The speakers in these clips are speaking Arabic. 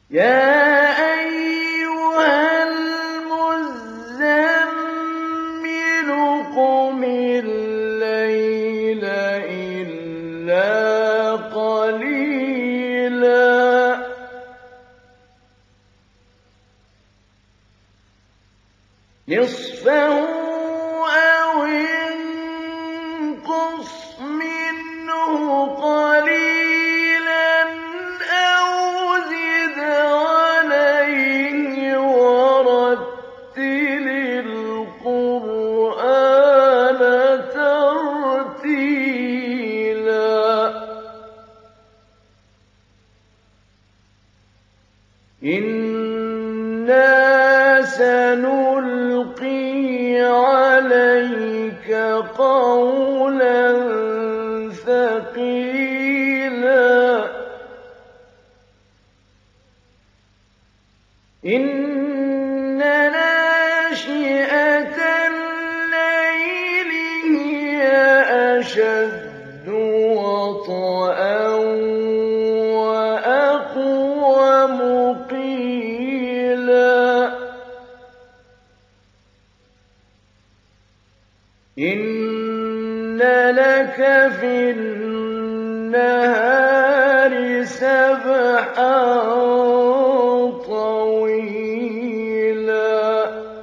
يَا أَيُّهَا الْمُزَّمِّلُ قُمِ اللَّيْلَ إِلَّا قَلِيلًا نِّصْفَهُ أَوِ انقُصْ مِنْهُ قَلِيلًا أَوْ زِدْ عَلَيْهِ وَرَتِّلِ الْقُرْآنَ تَرْتِيلًا إِنَّا سَنُلْقِي عَلَيْكَ قَوْلًا ثَقِيلًا إِنَّ نَاشِئَةَ اللَّيْلِ هِيَ أَشَدُّ وَطْئًا وَأَقْوَمُ قِيلًا إِنَّ لَكَ فِي النَّهَارِ سَبْحًا طَوِيلًا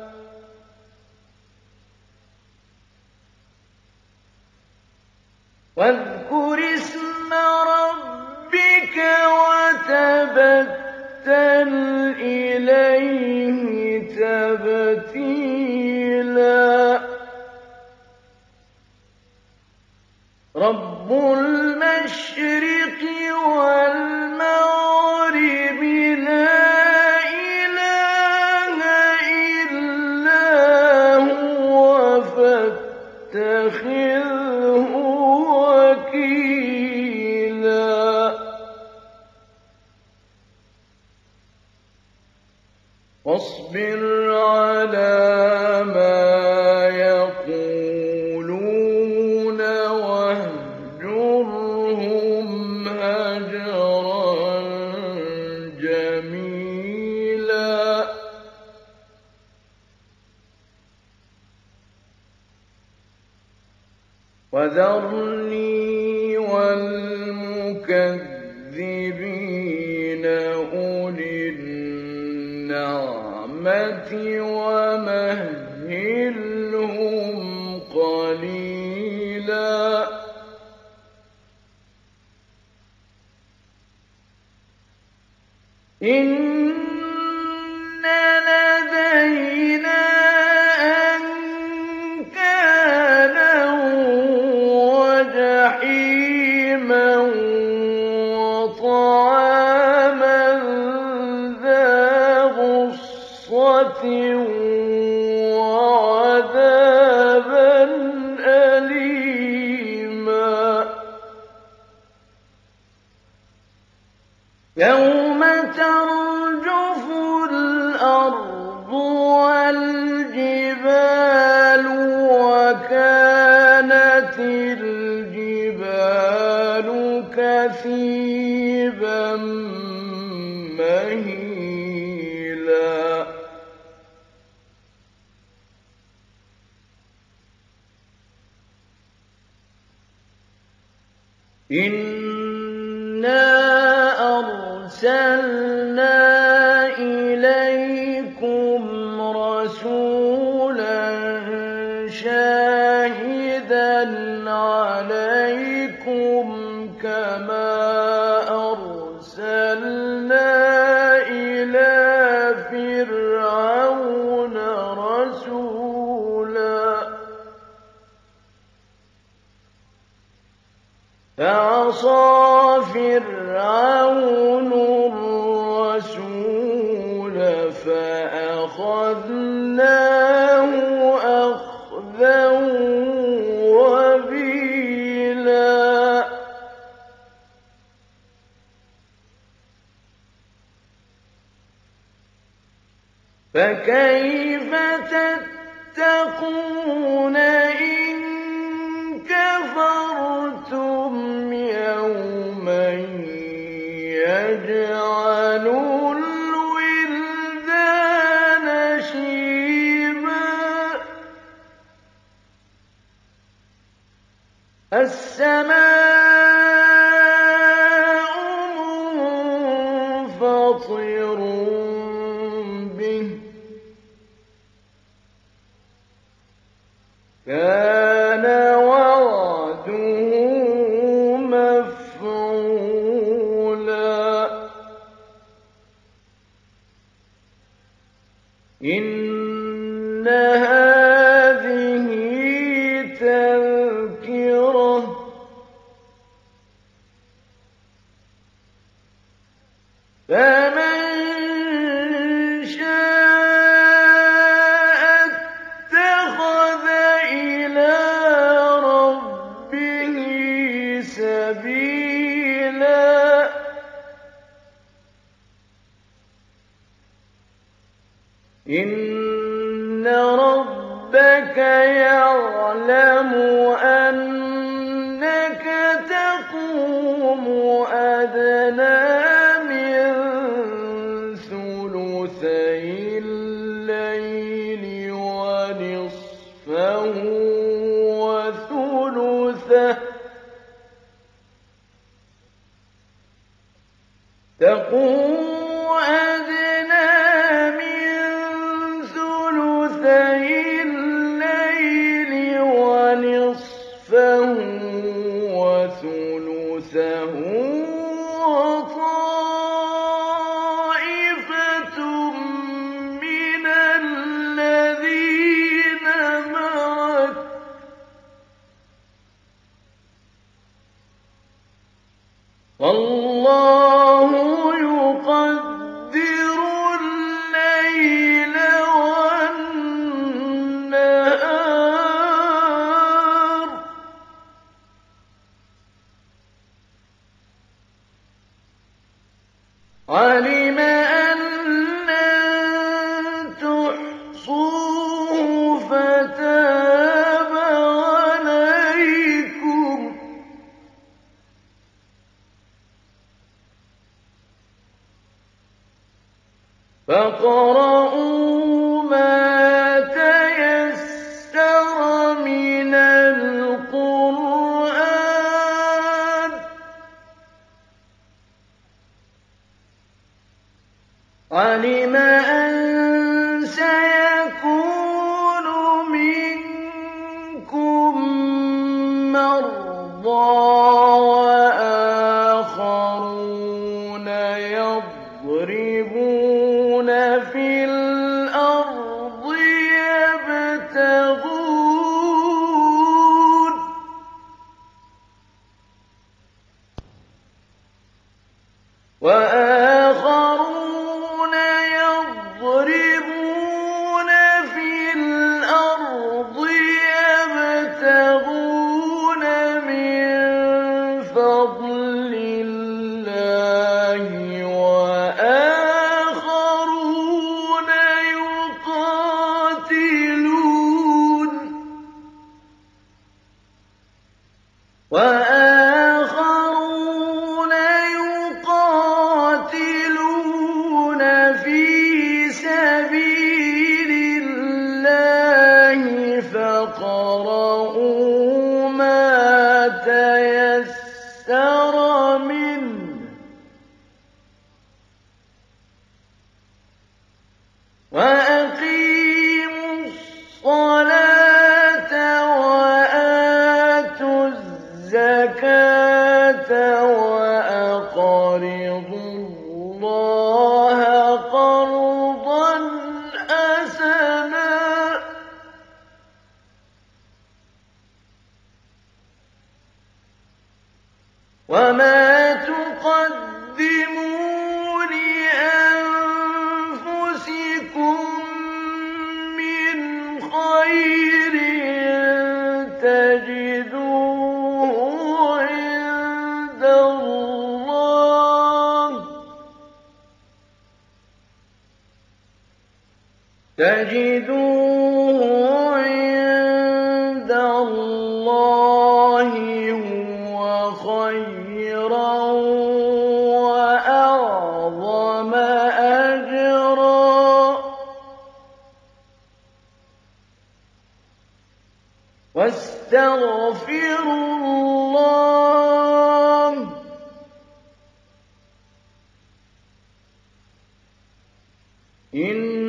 وَاذْكُرِ اسْمَ رَبِّكَ وَتَبَتَّلْ إِلَيْهِ تَبْتِيلًا رَبُّ الْمَشْرِقِ وَالْمَغْرِبِ لَا إِلَٰهَ إِلَّا هُوَ فَاتَّخِذْهُ وَكِيلًا وَاصْبِرْ عَلَىٰ مَا يَقُولُونَ وَاهْجُرْهُمْ هَجْرًا جَمِيلًا وَذَرْنِي وَالْمُكَذِّبِينَ أُولِي النَّعْمَةِ وَمَهِّلْهُمْ قَلِيلًا إِنَّ لَدَيْنَا أَنكَالًا وَجَحِيمًا وَطَعَامًا ذَا غُصَّةٍ وَعَذَابًا أَلِيمًا يَوْمَ تَرْجُفُ الْأَرْضُ وَالْجِبَالُ وَكَانَتِ الْجِبَالُ كَثِيبًا مَّهِيلًا إِنَّا أَرْسَلْنَا إِلَيْكُمْ رَسُولًا شَاهِدًا عَلَيْكُمْ كَمَا أَرْسَلْنَا إِلَىٰ فِرْعَوْنَ رَسُولًا فَعَصَىٰ فِرْعَوْنُ الرَّسُولَ فَأَخَذْنَاهُ أَخْذًا وَبِيلًا فَكَيْفَ تَتَّقُونَ إِن كَفَرْتُمْ يَوْمًا يَجْعَلُ بَصِيرٌ بِهِ ۚ كَانَ وَعْدُهُ مَفْعُولًا إِنَّ هَٰذِهِ تَذْكِرَةٌ ۖ فَمَن شَاءَ اتَّخَذَ إِلَىٰ رَبِّهِ سَبِيلًا إِنَّ رَبَّكَ يَعْلَمُ أَنَّكَ تَقُومُ أَدْنَىٰ مِن ثُلُثَيِ اللَّيْلِ وَنِصْفَهُ وَثُلُثَهُ ۚ وَطَائِفَةٌ مِّنَ الَّذِينَ مَعَكَ ۚ وَاللَّهُ يُقَدِّرُ اللَّيْلَ وَالنَّهَارَ ۚ عَلِمَ أَن لَّن تُحْصُوهُ فَتَابَ عَلَيْكُمْ ۖ فاقرؤوا ما تيسر من القرآن ۚ عَلِمَ أَن سَيَكُونُ مِنكُم مَّرْضَىٰ وَآخَرُونَ يَضْرِبُونَ فِي الْأَرْضِ يَبْتَغُونَ مِن فَضْلِ اللَّهِ وَآخَرُونَ يُقَاتِلُونَ فِي سَبِيلِ اللَّهِ فَاقْرَءُوا مَا تَيَسَّرَ مِنْهُ ۚ وَأَقِيمُوا الصَّلَاةَ وَآتُوا الزَّكَاةَ وَأَقْرِضُوا اللَّهَ قَرْضًا حَسَنًا ۚ وَمَا تُقَدِّمُوا لِأَنفُسِكُم مِّنْ خَيْرٍ تَجِدُوهُ عِندَ اللَّهِ هُوَ خَيْرًا وَأَعْظَمَ أَجْرًا ۚ وَاسْتَغْفِرُوا اللَّهَ إن